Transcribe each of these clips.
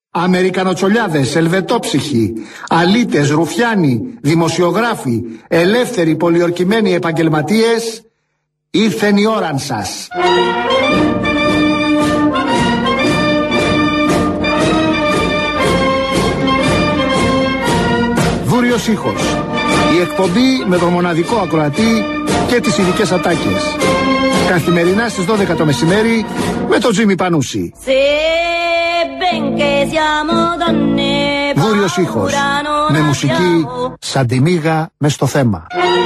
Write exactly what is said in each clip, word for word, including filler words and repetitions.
Αμερικανοτσολιάδες, ελβετόψυχοι, αλήτες, ρουφιάνοι, δημοσιογράφοι, ελεύθεροι πολιορκημένοι επαγγελματίες, ήρθεν η ώραν σας. Βούριος ήχος. Η εκπομπή με τον μοναδικό ακροατή και τις ειδικές ατάκες. Καθημερινά στις δώδεκα το μεσημέρι με τον Τζίμι Πανούση. Βούριος ήχος. Με μουσική σαν τη μύγα μες στο θέμα.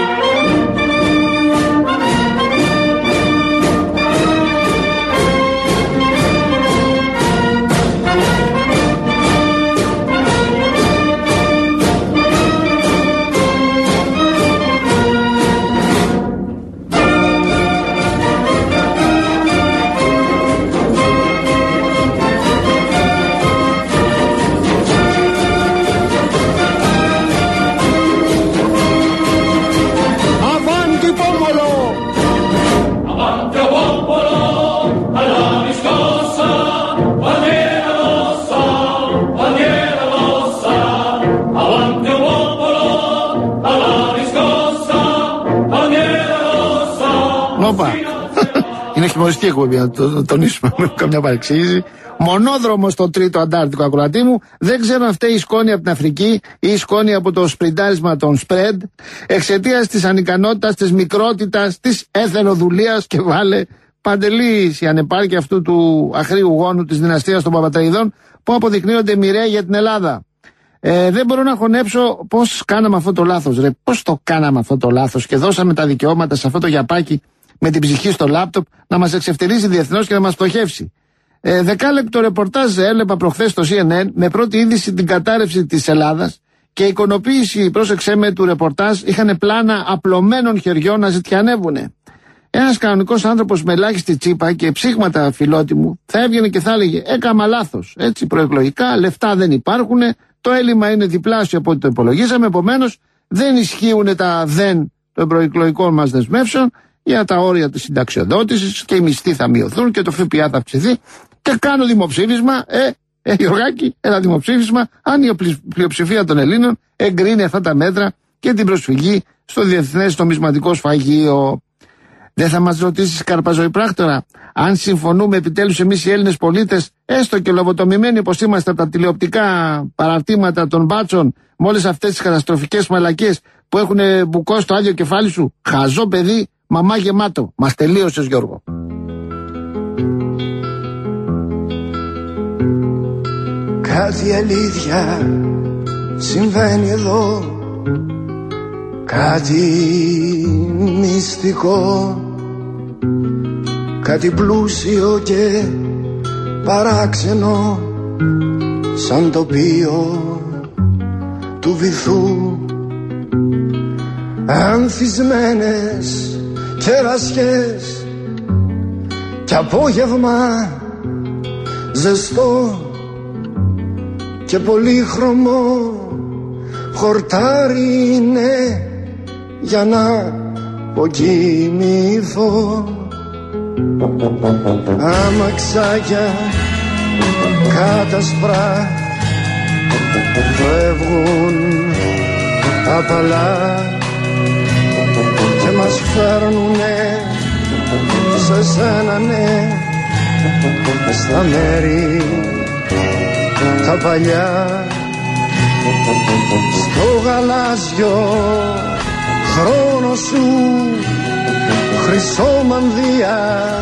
Όπα. Είναι χειμωνιστική εκπομπή, να το, το τονίσουμε, με καμιά παρεξήγηση. Μονόδρομο στο τρίτο αντάρτικο ακροατή μου. Δεν ξέρω αν φταίει η σκόνη από την Αφρική ή η σκόνη από το σπριντάρισμα των spread, εξαιτίας της ανικανότητας, της μικρότητας, της έθελοδουλείας και βάλε Παντελής η ανεπάρκεια αυτού του αχρίου γόνου της δυναστείας των Παπατρεϊδών που αποδεικνύονται μοιραίοι για την Ελλάδα. Ε, δεν μπορώ να χωνέψω πώς κάναμε αυτό το λάθος, ρε. Πώς το κάναμε αυτό το λάθος και δώσαμε τα δικαιώματα σε αυτό το γιαπάκι με την ψυχή στο λάπτοπ να μας εξευτελίσει διεθνώς και να μας πτωχεύσει. Ε, δεκάλεπτο ρεπορτάζ έλεπα προχθές στο σι εν εν με πρώτη είδηση την κατάρρευση της Ελλάδας και εικονοποίηση, πρόσεξέ με, του ρεπορτάζ είχαν πλάνα απλωμένων χεριών να ζητιανεύουνε. Ένας κανονικός άνθρωπος με ελάχιστη τσίπα και ψήγματα φιλότιμου θα έβγαινε και θα έλεγε: έκαμα λάθος. Έτσι, προεκλογικά, λεφτά δεν υπάρχουν, το έλλειμμα είναι διπλάσιο από ό,τι το υπολογίζαμε. Επομένως, δεν ισχύουν τα δεν των προεκλογικών μας δεσμεύσεων για τα όρια της συνταξιοδότησης και οι μισθοί θα μειωθούν και το ΦΠΑ θα αυξηθεί. Και κάνω δημοψήφισμα, ε, ε, Γιωργάκη, ένα δημοψήφισμα, αν η πλειοψηφία των Ελλήνων εγκρίνει αυτά τα μέτρα και την προσφυγή στο Διεθνές Νομισματικό Σφαγείο. Δεν θα μας ρωτήσεις, Καρπαζοϊπράκτορα, αν συμφωνούμε επιτέλους εμείς οι Έλληνες πολίτες, έστω και λογοτομημένοι όπως είμαστε από τα τηλεοπτικά παραρτήματα των μπάτσων, με όλες αυτές τις καταστροφικές μαλακίες που έχουν μπουκώσει το άδειο κεφάλι σου? Χαζό παιδί, μαμά γεμάτο. Μας τελείωσες, Γιώργο. Κάτι αλήθεια συμβαίνει εδώ, κάτι μυστικό, κάτι πλούσιο και παράξενο, σαν τοπίο του βυθού. Ανθισμένες κερασιές κι απόγευμα ζεστό και πολύχρωμο χορτάρι είναι για να αποκοιμηθώ. Αμαξάκια κάτασπρα φεύγουν απαλά και μας φέρνουνε σε σένα, ναι, στα μέρη τα παλιά, στο γαλάζιο χρόνο σου χρυσό μανδύα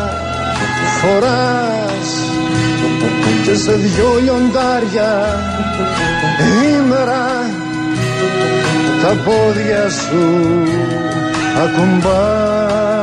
φοράς και σε δυο λιοντάρια ήμερα τα πόδια σου ακουμπάς.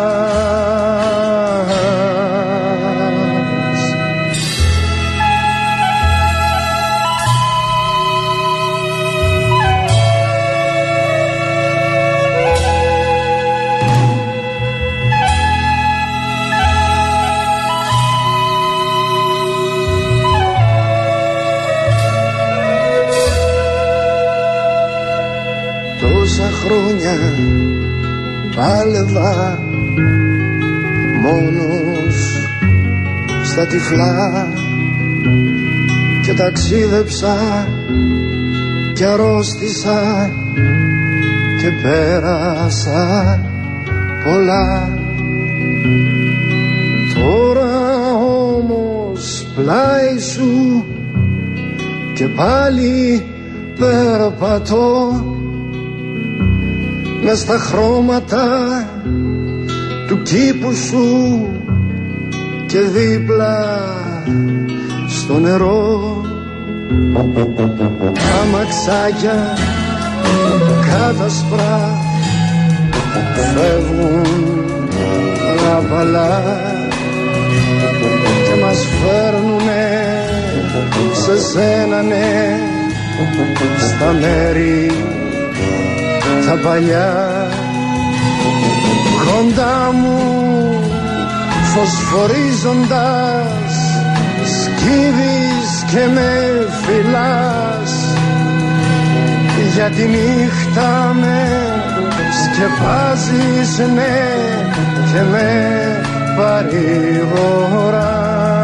Τόσα χρόνια πάλευα μόνος στα τυφλά και ταξίδεψα και αρρώστησα και πέρασα πολλά. Τώρα όμως πλάι σου και πάλι περπατώ μες στα χρώματα του κήπου σου και δίπλα στο νερό. Τα μαξάκια κάτασπρα φεύγουν απαλά και μας φέρνουνε σε σένα, ναι, στα μέρη τα παλιά. Κοντά μου φωσφορίζοντας σκύβεις και με φυλάς, για τη νύχτα με σκεπάζεις, ναι, και με παρηγοράς.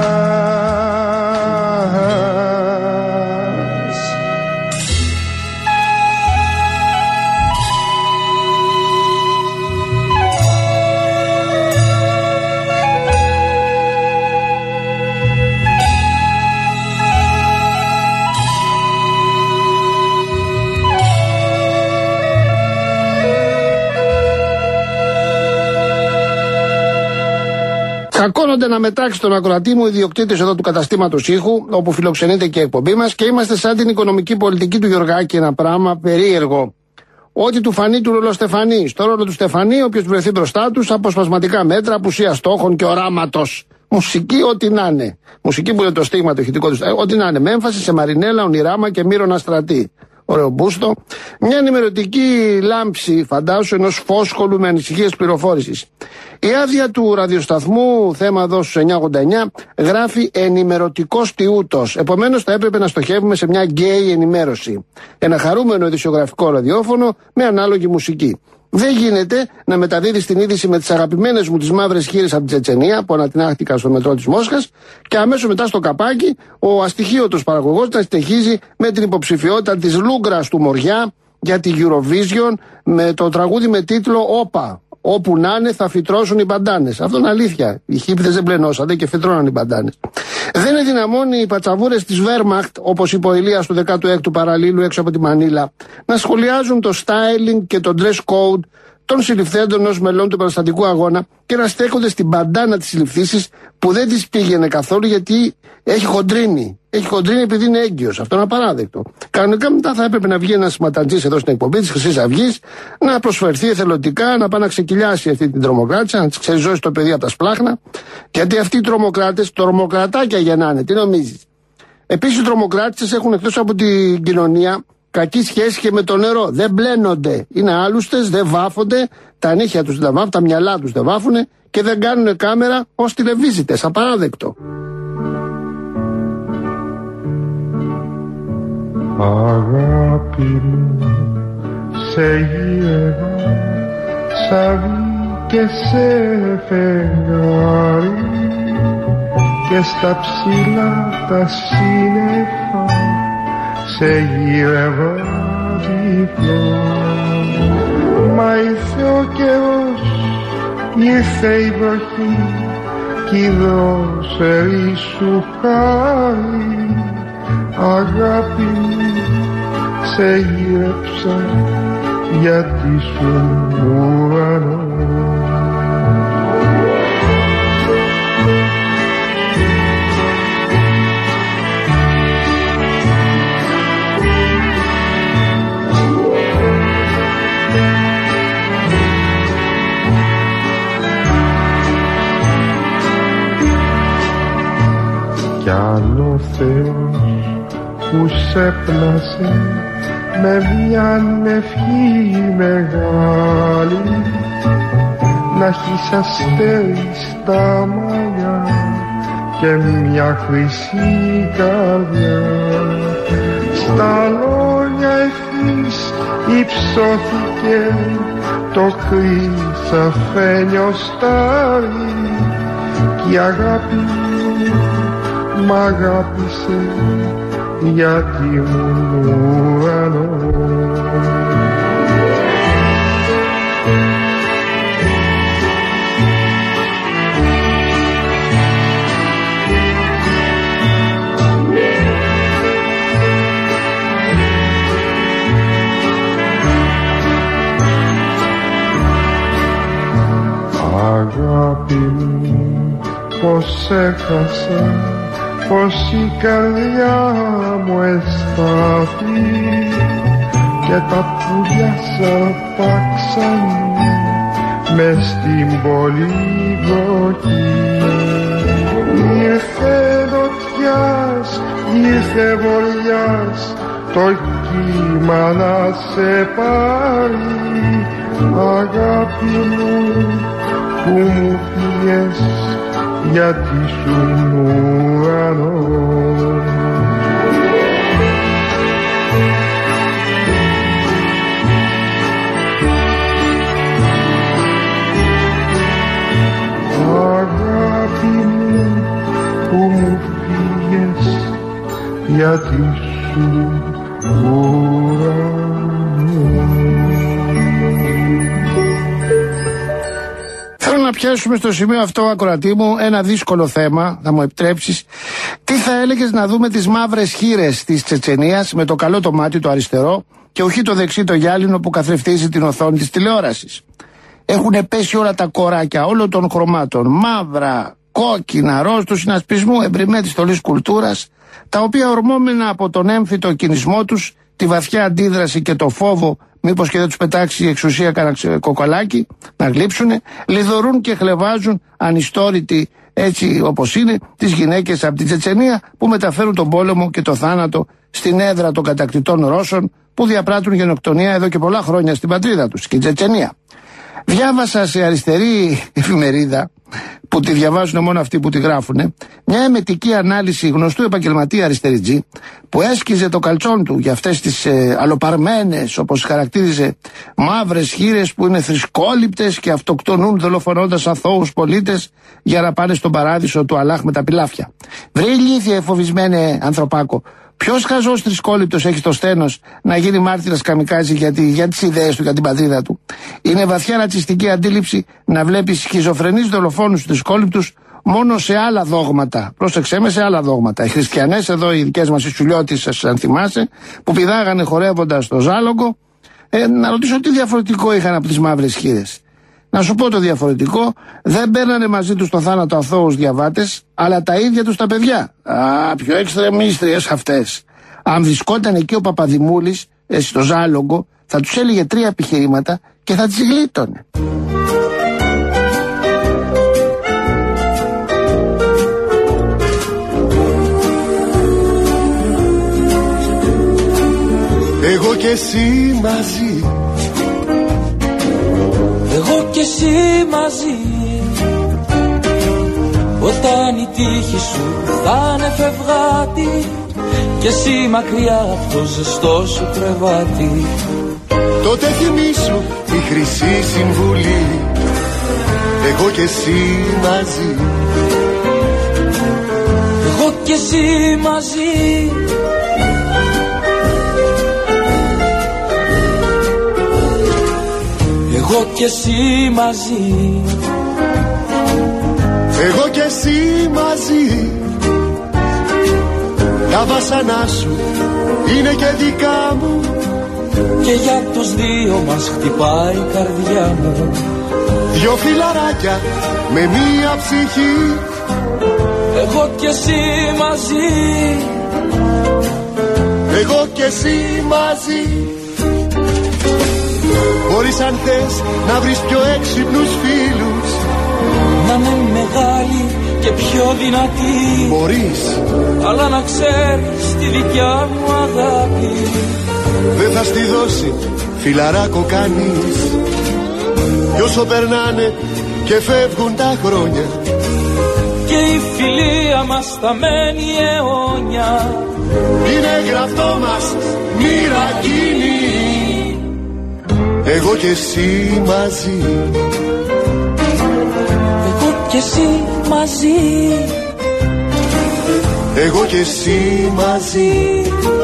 Κακώνονται να μετάξει τον ακροατή μου ιδιοκτήτης εδώ του καταστήματος ήχου, όπου φιλοξενείται και η εκπομπή μας, και είμαστε σαν την οικονομική πολιτική του Γιωργάκη, ένα πράγμα περίεργο. Ό,τι του φανεί του ρολοστεφανεί. Στο ρόλο του Στεφανί, όποιος βρεθεί μπροστά του, αποσπασματικά μέτρα, απουσία στόχων και οράματος. Μουσική, ό,τι να είναι. Μουσική που είναι το στίγμα το ηχητικό του. Ό,τι να είναι. Με έμφαση σε Μαρινέλα, Ονειράμα και Μύρονα Στρατή. Ωραίο μπούστο. Μια ενημερωτική λάμψη, φαντάσου, ενός φόσχολου με ανησυχίες πληροφόρησης. Η άδεια του ραδιοσταθμού, θέμα εδώ στους εννιά ογδόντα εννιά, γράφει ενημερωτικός τιούτος. Επομένως θα έπρεπε να στοχεύουμε σε μια γκέι ενημέρωση. Ένα χαρούμενο ειδησιογραφικό ραδιόφωνο με ανάλογη μουσική. Δεν γίνεται να μεταδίδει την είδηση με τις αγαπημένες μου τις μαύρες χείρες από την Τσετσενία που ανατινάχτηκαν στο μετρό της Μόσχας και αμέσως μετά στο καπάκι ο αστοιχείωτος παραγωγός να στοιχίζει με την υποψηφιότητα της Λούγκρας του Μοριά για τη Eurovision με το τραγούδι με τίτλο «Όπα». Όπου να είναι θα φυτρώσουν οι μπαντάνες. Αυτό είναι αλήθεια. Οι χίπηδες δεν μπλενώσατε και φυτρώναν οι μπαντάνες. Δεν ενδυναμώνει οι πατσαβούρες της Βέρμαχτ, όπως είπε ο Ηλίας του δέκατου έκτου παραλίλου έξω από τη Μανίλα, να σχολιάζουν το styling και το dress code των συλληφθέντων ως μελών του παραστατικού αγώνα και να στέκονται στην μπαντάνα της συλληφθήσης που δεν της πήγαινε καθόλου γιατί έχει χοντρίνει. Έχει χοντρίνει επειδή είναι έγκυος. Αυτό είναι απαράδεκτο. Κανονικά μετά θα έπρεπε να βγει ένας ματαντζής εδώ στην εκπομπή της Χρυσής Αυγής, να προσφερθεί εθελοντικά, να πάει να ξεκυλιάσει αυτή την τρομοκράτησα, να της ξεριζώσει το παιδί από τα σπλάχνα. Γιατί αυτοί οι τρομοκράτες, τρομοκρατάκια γεννάνε. Τι νομίζεις? Επίσης οι τρομοκράτες έχουν εκτός από την κοινωνία κακή σχέση και με το νερό. Δεν μπλένονται. Είναι άλουστες, δεν βάφονται. Τα νύχια τους δεν βάφουν, τα μυαλά τους δεν βάφουνε και δεν κάνουν κάμερα ως τηλεβίζητες. Απαράδεκτο. Αγάπη μου, σε γύρω σαβί και σε φεγγάρι και στα ψηλά τα σύννεφα σε γύρευα διπλό. Μα ήρθε ο καιρός, ήρθε η βροχή κι η δρόσερη σου χάρη. Αγάπη μου, σε γύρεψα γιατί σου ουρανό. Κι αν ο Θεός που σε πλάσε με μια ευχή μεγάλη να έχεις αστέρι στα μαλλιά και μια χρυσή καρδιά, στα λόγια ευθύς υψώθηκε το χρυσαφένιο στάρι κι η αγάπη μ' αγάπησε γιατί ήμουν ουρανό. Αγάπη μου, πως έχασα, πως η καρδιά μου εστάθη και τα πουλιά σαρπάξαν μες στην πολυδοκή. Ήρθε δοτιάς, ήρθε βολιάς, το κύμα να σε πάρει. Αγάπη μου που μου πήγες γιατί σου ουρανό. Αγάπη μου που μου πήγες γιατί σου ουρανό. Να πιάσουμε στο σημείο αυτό, ακροατή μου, ένα δύσκολο θέμα, θα μου επιτρέψεις. Τι θα έλεγες να δούμε τις μαύρες χήρες της Τσετσενίας με το καλό το μάτι το αριστερό και όχι το δεξί το γυάλινο που καθρεφτίζει την οθόνη της τηλεόρασης. Έχουν πέσει όλα τα κοράκια όλων των χρωμάτων, μαύρα, κόκκινα, ροζ του συνασπισμού, εμπριμέ της στολής κουλτούρας, τα οποία ορμόμενα από τον έμφυτο κινησμό τους, τη βαθιά αντίδραση και το φόβο μήπως και δεν τους πετάξει η εξουσία κανένα κοκαλάκι να γλύψουνε, λιδωρούν και χλεβάζουν ανιστόρητοι, έτσι όπως είναι, τις γυναίκες από την Τσετσενία που μεταφέρουν τον πόλεμο και το θάνατο στην έδρα των κατακτητών Ρώσων που διαπράττουν γενοκτονία εδώ και πολλά χρόνια στην πατρίδα τους, στην Τσετσενία. Διάβασα σε αριστερή εφημερίδα, που τη διαβάζουν μόνο αυτοί που τη γράφουνε, μια εμετική ανάλυση γνωστού επαγγελματία αριστεριτζή που έσκιζε το καλτσόν του για αυτές τις ε, αλοπαρμένες, όπως χαρακτήριζε, μαύρες χήρες που είναι θρησκόληπτες και αυτοκτονούν δολοφονώντας αθώους πολίτες για να πάνε στον παράδεισο του Αλλάχ με τα πιλάφια. Βρε ηλίθιε φοβισμένε ανθρωπάκο, ποιος χαζός θρησκόληπτος έχει το στένος να γίνει μάρτυρας καμικάζι για, τη, για τις ιδέες του, για την πατρίδα του? Είναι βαθιά ρατσιστική αντίληψη να βλέπεις σχιζοφρενείς δολοφόνους θρησκόληπτους μόνο σε άλλα δόγματα. Πρόσεξέ με, σε άλλα δόγματα. Οι χριστιανές εδώ, οι δικές μας οι Σουλιώτισσες, αν θυμάσαι, που πηδάγανε χορεύοντας στο Ζάλογκο, ε, να ρωτήσω τι διαφορετικό είχαν από τις μαύρες χήρες. Να σου πω το διαφορετικό, δεν παίρνανε μαζί τους το θάνατο αθώους διαβάτες, αλλά τα ίδια τους τα παιδιά. Α, πιο εξτρεμίστριες αυτές. Αν βρισκόταν εκεί ο Παπαδημούλης, ε, στο Ζάλογκο, θα τους έλεγε τρία επιχειρήματα και θα τις γλίτωνε. Εγώ και εσύ μαζί, εγώ και εσύ μαζί, όταν η τύχη σου θα είναι φευγάτη και εσύ μακριά από το ζεστό σου κρεβάτι, τότε θυμήσου τη χρυσή συμβουλή. Εγώ και εσύ μαζί, εγώ και εσύ μαζί, εγώ και εσύ μαζί, εγώ και εσύ μαζί. Τα βασανά σου είναι και δικά μου και για τους δύο μας χτυπάει η καρδιά μου. Δυο φιλαράκια με μία ψυχή, εγώ και εσύ μαζί, εγώ και εσύ μαζί. Μπορείς αν θες να βρεις πιο έξυπνους φίλους, να είναι μεγάλη και πιο δυνατή. Μπορείς, αλλά να ξέρεις τη δικιά μου αγάπη δεν θα στη δώσει φιλαράκο κανείς. Κι όσο περνάνε και φεύγουν τα χρόνια και η φιλία μας θα μένει αιώνια, είναι γραφτό μας μοίρα κοινή. Εγώ και εσύ μαζί, εγώ και εσύ μαζί, εγώ και εσύ μαζί.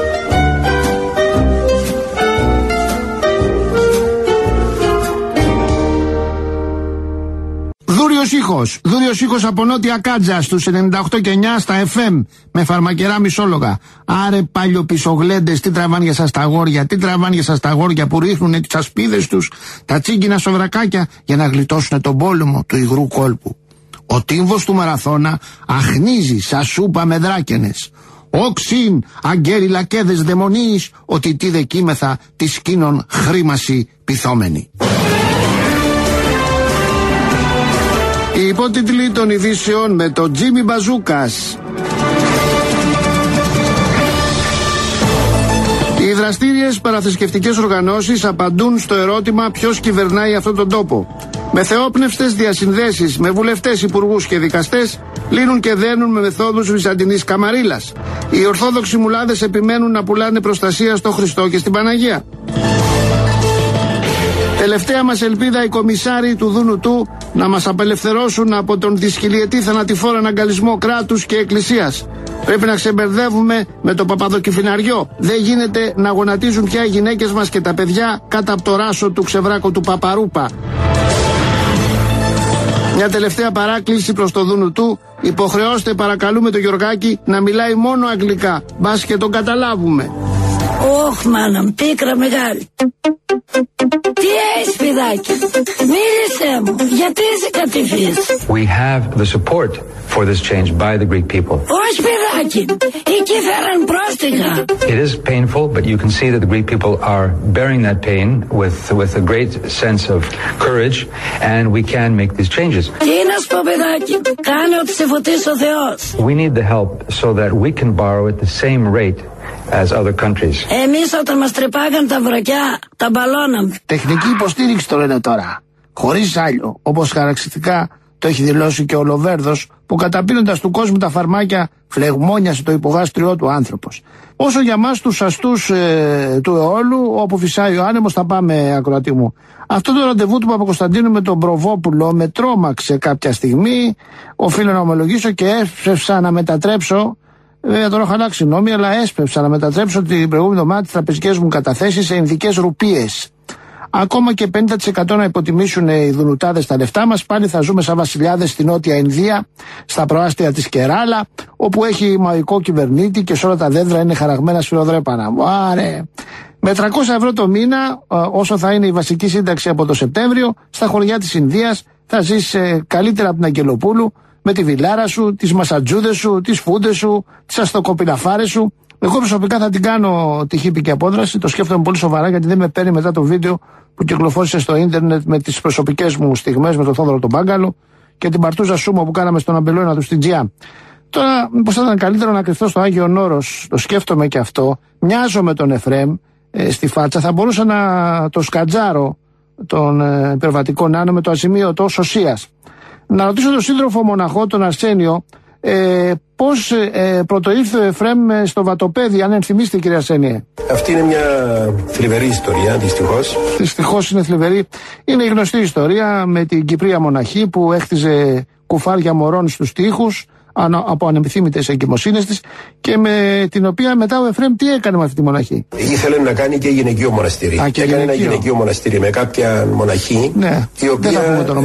Δούριος ήχος, δούριος ήχος από Νότια Κάτζα στους ενενήντα οκτώ και εννιά στα εφ εμ με φαρμακερά μισόλογα. Άρε παλιοπισογλέντες, τι τραβάνε για σας τα αγόρια, τι τραβάνε για σας τα αγόρια που ρίχνουν τις ασπίδες τους, τα τσίγκινα σοβρακάκια για να γλιτώσουν τον πόλεμο του υγρού κόλπου. Ο τύμβος του μαραθώνα αχνίζει σαν σούπα με δράκενες. Όξιν, αγγέρι λακέδες δαιμονείς, ότι τι δεκίμεθα τη σκήνων χρήμαση πυθόμενη. Οι υπότιτλοι των ειδήσεων με τον Τζίμι Μπαζούκας. Οι δραστήριες παραθρησκευτικές οργανώσεις απαντούν στο ερώτημα ποιος κυβερνάει αυτόν τον τόπο. Με θεόπνευστες διασυνδέσεις με βουλευτές, υπουργούς και δικαστές λύνουν και δένουν με μεθόδους βυζαντινής καμαρίλας. Οι ορθόδοξοι μουλάδες επιμένουν να πουλάνε προστασία στο Χριστό και στην Παναγία. Τελευταία μας ελπίδα οι κομισάροι του Δούνου του να μας απελευθερώσουν από τον δυσκυλιετή θανατηφόρο αναγκαλισμό κράτους και εκκλησίας. Πρέπει να ξεμπερδεύουμε με το παπαδοκυφιναριό. Δεν γίνεται να γονατίζουν πια οι γυναίκες μας και τα παιδιά κάτω από το ράσο του ξεβράκου του Παπαρούπα. Μια τελευταία παράκληση προς το Δούνου του. Υποχρεώστε παρακαλούμε τον Γιωργάκη να μιλάει μόνο αγγλικά. Μπας και τον καταλάβουμε. Ωχ, μάνα μου, πίκρα μεγάλη. Τι έχεις, παιδάκι? Μίλησέ μου, γιατί είσαι κατηφής? We have the support for this change by the Greek people. Όχι, παιδάκι, εκεί φέραν πρόστιχα. It is painful, but you can see that the Greek people are bearing that pain with with a great sense of courage, and we can make these changes. Τι να σου πω, παιδάκι, κάνε ό,τι σε φωτίσει ο Θεός. We need the help so that we can borrow at the same rate as other countries. Εμείς όταν μας τρεπάγαν τα βρακιά, τα μπαλώναμε. Τεχνική υποστήριξη το λένε τώρα. Χωρίς άλλο, όπως χαρακτηριστικά το έχει δηλώσει και ο Λοβέρδος, που καταπίνοντας του κόσμου τα φαρμάκια φλεγμόνιασε το υπογάστριό του άνθρωπος. Όσο για μας τους αστούς ε, του αιώλου, όπου φυσάει ο άνεμος, θα πάμε, ακροατή μου. Αυτό το ραντεβού του Παπακοσταντίνου με τον Προβόπουλο με τρόμαξε κάποια στιγμή. Οφείλω να ομολογήσω και έσπευσα να μετατρέψω. Βέβαια τώρα έχω αλλάξει νόμοι, αλλά έσπευσα να μετατρέψω την προηγούμενη εβδομάδα τις τραπεζικές μου καταθέσεις σε ινδικές ρουπίες. Ακόμα και πενήντα τοις εκατό να υποτιμήσουν οι Δουνουτάδες τα λεφτά μας, πάλι θα ζούμε σαν βασιλιάδες στη Νότια Ινδία, στα προάστια της Κεράλα, όπου έχει μαγικό κυβερνήτη και σε όλα τα δέντρα είναι χαραγμένα σφυροδρέπανα. Άρε! Με τριακόσια ευρώ το μήνα, όσο θα είναι η βασική σύνταξη από το Σεπτέμβριο, στα χωριά της Ινδίας θα ζεις καλύτερα από την Αγγελοπούλου, με τη βιλάρα σου, τις μασατζούδες σου, τις φούντες σου, τις αστοκοπηλαφάρες σου. Εγώ προσωπικά θα την κάνω τη χύπη και απόδραση, το σκέφτομαι πολύ σοβαρά γιατί δεν με παίρνει μετά το βίντεο που κυκλοφόρησε στο ίντερνετ με τις προσωπικές μου στιγμές με τον Θόδωρο τον Μπάγκαλο και την Παρτούζα Σούμο που κάναμε στον Αμπελόνα του στην Τζιά. Τώρα, μήπως θα ήταν καλύτερο να κρυφτώ στο Άγιον Όρος, το σκέφτομαι και αυτό. Μοιάζω με τον Εφραίμ ε, στη φάτσα, θα μπορούσα να το σκατζάρω τον ε, υπερβατικό νάνο με το ασημείωτο Σωσίας. Να ρωτήσω τον σύντροφο μοναχό, τον Αρσένιο, ε, πώς ε, πρωτοήρθε ο Εφραίμ στο Βατοπέδι, αν ενθυμίστε, κύριε Αρσένιε. Αυτή είναι μια θλιβερή ιστορία, δυστυχώς. Δυστυχώς είναι θλιβερή. Είναι η γνωστή ιστορία με την Κυπρία μοναχή που έχτιζε κουφάρια μωρών στους τοίχους από ανεπιθύμητες εγκυμοσύνες της και με την οποία μετά ο Εφραίμ τι έκανε με αυτή τη μοναχή? Ήθελε να κάνει και γυναικείο μοναστήρι. Α, και έκανε ένα γυναικείο μοναστήρι με κάποια μοναχή, ναι, η οποία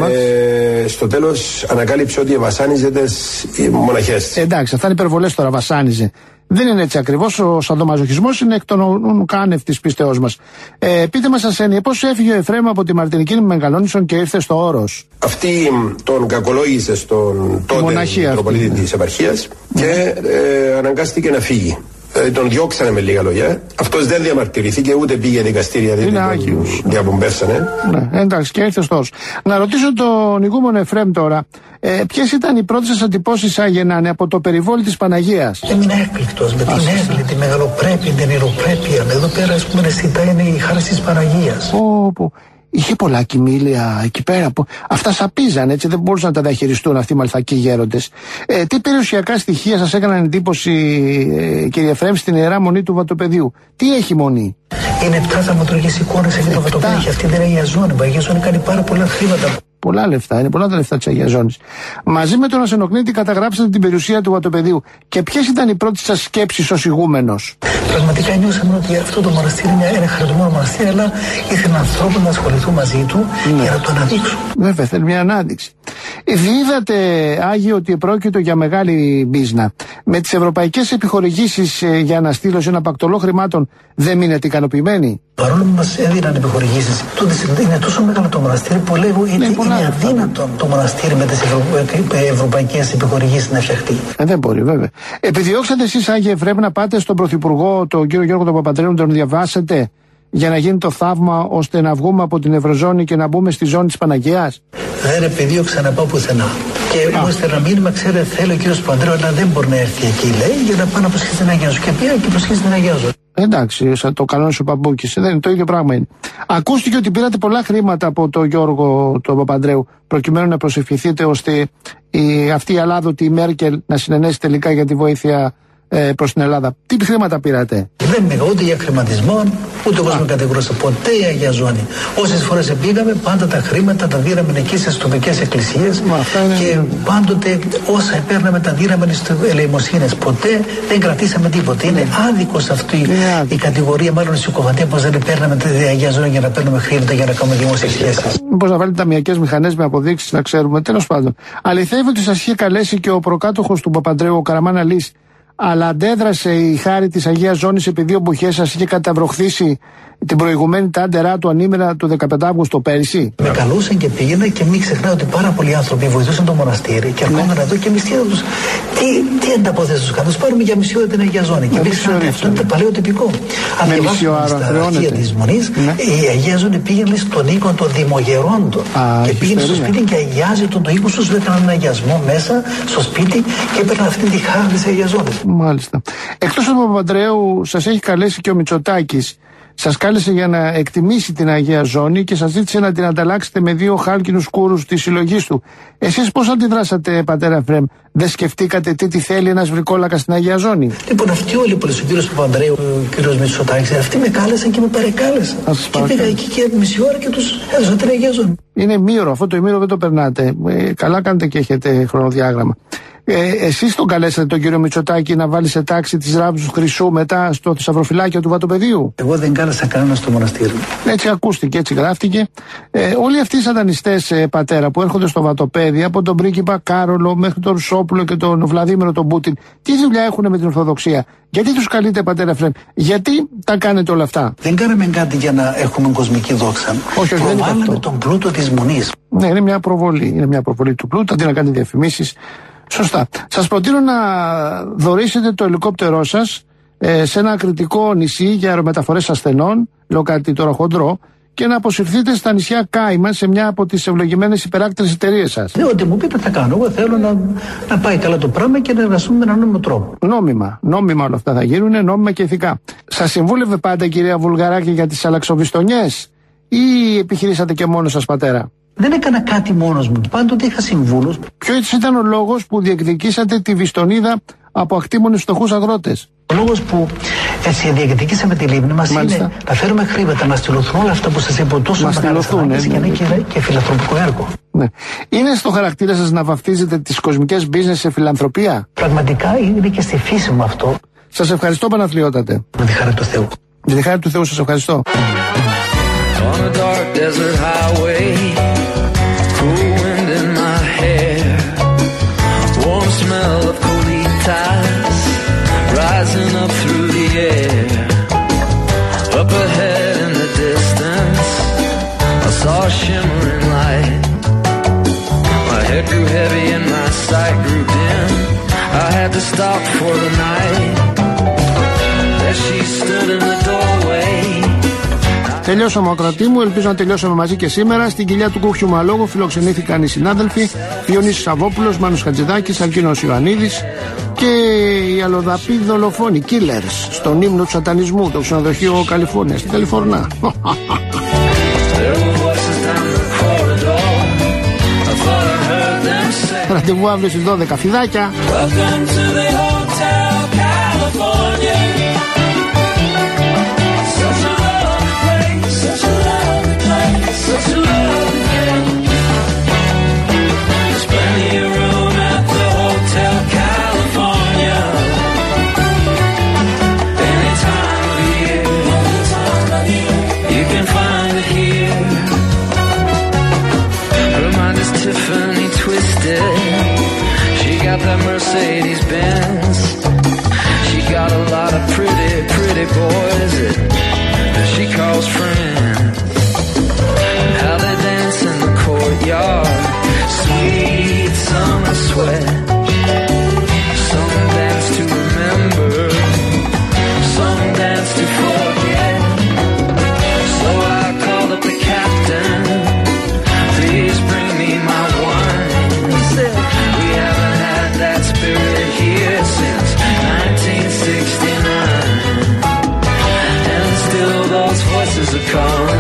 ε, στο τέλος ανακάλυψε ότι βασάνιζε τις μοναχές. Ε, εντάξει, αυτά είναι υπερβολές τώρα, βασάνιζε. Δεν είναι έτσι ακριβώς. Ο σαδομαζοχισμός είναι εκ των κάνευ της πίστεώς μας. Ε, πείτε μας, Αρσένη, πώς έφυγε ο Εφραίμ από τη Μαρτινική Μεγαλόνισσον και ήρθε στο Όρος? Αυτή τον κακολόγησε στον τότε Μητροπολίτη της Επαρχίας και ε, αναγκάστηκε να φύγει. Ε, τον διώξανε με λίγα λόγια. Αυτός δεν διαμαρτυρήθηκε ούτε πήγε δικαστήρια. Είναι άγιος. Διαπομπέσανε. Ναι, εντάξει, και ήρθε στο Όρος. Να ρωτήσω τον ηγούμενο Εφραίμ τώρα. Ε, ποιες ήταν οι πρώτες σας εντυπώσεις, άγενανε, από το περιβόλι της Παναγίας? Έμεινα έκπληκτος με την εύλη, τη μεγαλοπρέπεια, την ηρωπρέπεια. Εδώ πέρα, ας πούμε, αισθητά είναι η χάρη της Παναγίας. Πω, είχε πολλά κοιμήλια εκεί πέρα. Που... Αυτά σαπίζαν, έτσι, δεν μπορούσαν να τα διαχειριστούν αυτοί οι μαλθακοί γέροντες. Ε, τι περιουσιακά στοιχεία σας έκαναν εντύπωση, ε, κύριε Εφραίμ, στην Ιερά Μονή του Βατοπεδίου? Τι έχει μονή? Είναι επτά θαυματουργές εικόνες εκεί το Βατοπέδι. Αυτή δεν είναι η Αγία Ζώνη. Η Αγία Ζώνη κάνει πάρα πολλά χρήματα. Πολλά λεφτά, είναι πολλά τα λεφτά της Αγίας Ζώνης. Μαζί με τον Ασενοκνήτη καταγράψατε την περιουσία του βατοπεδίου. Και ποιες ήταν οι πρώτες σας σκέψεις ως ηγούμενος? Πραγματικά νιώσαμε ότι αυτό το μοναστήρι είναι ένα χαριτωμένο μοναστήρι, αλλά ήθελαν ανθρώπους να ασχοληθούν μαζί του ναι. για να το αναδείξουν. Βέβαια, θέλει μια ανάδειξη. Είδατε, Άγιο, ότι πρόκειται για μεγάλη μπίζνα. Με τις ευρωπαϊκές επιχορηγήσεις ε, για αναστήλωση, ένα πακτολό χρημάτων, δεν μείνετε ικανοποιημένοι? Παρόλο που μας έδιναν επιχορηγήσεις, τότε είναι τόσο μεγάλο το μοναστήρι που λέγω είναι, είναι, είναι αδύνατο το μοναστήρι με τις ευρω... ευρωπαϊκές επιχορηγήσεις να φτιαχτεί. Ε, δεν μπορεί, βέβαια. Επιδιώξατε εσείς, Άγιε Εφραίμ, να πάτε στον Πρωθυπουργό, τον κύριο Γιώργο τον Παπαντρέου, να τον διαβάσετε για να γίνει το θαύμα ώστε να βγούμε από την Ευρωζώνη και να μπούμε στη ζώνη της Παναγίας? Δεν επιδίωξα να πάω πουθενά. Και ώστε να μείνουμε, ξέρετε, θέλει ο κύριος Παπαντρέου, αλλά δεν μπορεί να έρθει εκεί, λέει, για να πάει να προσχέσει την Αγία Ζώνη. Και πήγα και προσχέσει την Αγία Ζώνη. Εντάξει, σαν το κανόνισε ο Παμπούκης. Δεν είναι το ίδιο πράγμα είναι. Ακούστηκε ότι πήρατε πολλά χρήματα από τον Γιώργο τον Παπαντρέου προκειμένου να προσευχηθείτε ώστε η, αυτή η Ελλάδοτη η Μέρκελ να συνενέσει τελικά για τη βοήθεια ε, προς την Ελλάδα. Τι χρήματα πήρατε? Δεν πήγα ούτε για χρηματισμό, ούτε εγώ με κατηγορούσα. Ποτέ η Αγία Ζώνη. Όσες φορές πήγαμε, πάντα τα χρήματα τα δίναμε εκεί στις τοπικές εκκλησίες και είναι... πάντοτε όσα παίρναμε τα δίναμε στις ελεημοσύνες. Ποτέ δεν κρατήσαμε τίποτα. Είναι άδικος αυτή η κατηγορία, μάλλον η συκοφαντία, πως δεν παίρναμε τη Αγία Ζώνη για να παίρνουμε χρήματα για να κάνουμε δημόσιες σχέσεις. Μήπως να βάλετε ταμιακές μηχανές με αποδείξεις να ξέρουμε. Τέλος πάντων. Αληθεύει ότι σας είχε καλέσει και ο προκάτοχος του Παπαντρέου, ο Καραμάνα Λύς, αλλά αντέδρασε η χάρη της Αγίας Ζώνης επειδή ο Μπουχές σας είχε καταβροχθήσει την προηγουμένη τάντερά του ανήμερα του δεκαπέντε Αυγούστου πέρυσι? Με καλούσαν και πήγαινα και μην ξεχνάω ότι πάρα πολλοί άνθρωποι βοηθούσαν το μοναστήρι και ερχόταν ναι. εδώ και εμείς τι τους. Τι, τι ανταπόθεσεις τους κάνουν, τους πάρουμε για μισή ώρα την Αγία Ζώνη. Και εμείς αυτό είναι παλαιό τυπικό. Αν διαβάσουμε στα αρχεία της Μονής, ναι. η Αγία Ζώνη πήγαινε στον οίκο των δημογερόντων. Και πήγαινε στο σπίτι και αγιάζει τον το οίκο του, έκαναν έναν αγιασμό μέσα στο σπίτι και έπαιρναν αυτή τη χάρη της Αγίας Ζώνης. Μάλιστα. Εκτός από τον Παπαντρέου, σας έχει καλέσει και ο Μητσοτάκης. Σας κάλεσε για να εκτιμήσει την Αγία Ζώνη και σας ζήτησε να την ανταλλάξετε με δύο χάλκινους κούρους της συλλογής του. Εσείς πώς αντιδράσατε, πατέρα Εφραίμ? Δεν σκεφτήκατε τι, τι θέλει ένας βρικόλακας στην Αγία Ζώνη? Λοιπόν, αυτοί όλοι που λες, ο κύριος Παπαντρέου, ο κύριος Μητσοτάκης, αυτοί με κάλεσαν και με παρεκάλεσαν. Και πήγα εκεί και μισή ώρα και τους έδωσα την Αγία Ζώνη. Είναι μύρο, αυτό το ημίρο δεν το περνάτε. Ε, καλά κάνετε και έχετε χρονοδιάγραμμα. Ε, εσείς τον καλέσατε τον κύριο Μητσοτάκη να βάλει σε τάξη τις ράβδους του Χρυσού μετά στο θησαυροφυλάκιο του Βατοπεδίου? Εγώ δεν κάλεσα κανένα στο μοναστήρι. Έτσι ακούστηκε, έτσι γράφτηκε. Ε, όλοι αυτοί οι σατανιστές, ε, πατέρα, που έρχονται στο Βατοπέδι, από τον πρίγκιπα Κάρολο μέχρι τον Ρουσόπουλο και τον Βλαδίμηρο τον Πούτιν, τι δουλειά έχουν με την Ορθοδοξία? Γιατί τους καλείτε, πατέρα Εφραίμ? Γιατί τα κάνετε όλα αυτά? Δεν κάναμε κάτι για να έχουμε κοσμική δόξα. Όχι, όχι, δεν είναι αυτό. Τον πλούτο της Μονής. Ναι, είναι μια προβολή. Είναι μια προβολή του πλούτου, αντί να κάνετε διαφημίσεις. Σωστά. Σας προτείνω να δωρήσετε το ελικόπτερό σας ε, σε ένα κριτικό νησί για αερομεταφορές ασθενών, λέω κάτι τώρα χοντρό, και να αποσυρθείτε στα νησιά Κάιμαν σε μια από τις ευλογημένες υπεράκτητες εταιρείες σας. Ναι, ό,τι μου πείτε θα κάνω. Εγώ θέλω να, να πάει καλά το πράγμα και να εργαστούμε με έναν νόμιμο τρόπο. Νόμιμα. Νόμιμα όλα αυτά θα γίνουν, νόμιμα και ηθικά. Σας συμβούλευε πάντα, κυρία Βουλγαράκη, για τις αλλαξοβιστονιές ή επιχειρήσατε και μόνος σας, πατέρα? Δεν έκανα κάτι μόνος μου. Πάντοτε είχα συμβούλους. Ποιος ήταν ο λόγος που διεκδικήσατε τη βιστονίδα από ακτήμονες φτωχούς αγρότες? Ο λόγος που έτσι διεκδικήσαμε τη λίμνη μας Μάλιστα. είναι να φέρουμε χρήματα, να στυλωθούν όλα αυτά που σας είπα, τόσο μεγάλες ανάγκες και να είναι και, και φιλανθρωπικό έργο. Ναι. Είναι στο χαρακτήρα σας να βαφτίζετε τις κοσμικές business σε φιλανθρωπία? Πραγματικά είναι και στη φύση μου αυτό. Σας ευχαριστώ, Παναθλιώτατε. Με τη χάρη του Θεού. Με τη χάρη του Θεού σας ευχαριστώ. On a dark desert highway, cool wind in my hair, warm smell of colitas rising up through the air. Up ahead in the distance, I saw a shimmering light. My head grew heavy and my sight grew dim. I had to stop for the night. There she stood in the doorway. Τελειώσαμε, ακροατή μου. Ελπίζω να τελειώσαμε μαζί και σήμερα. Στην κοιλιά του Κούχιου Μαλόγου φιλοξενήθηκαν οι συνάδελφοι Διονύσης Σαββόπουλος, Μάνος Χατζηδάκης, Αλκίνος Ιωαννίδης και οι αλλοδαποί δολοφόνοι, killers, στον ύμνο του σατανισμού, το ξενοδοχείο Καλιφόρνια, στην Καλιφόρνα. Ραντεβού αύριο στις δώδεκα, φιδάκια. Such a is a con.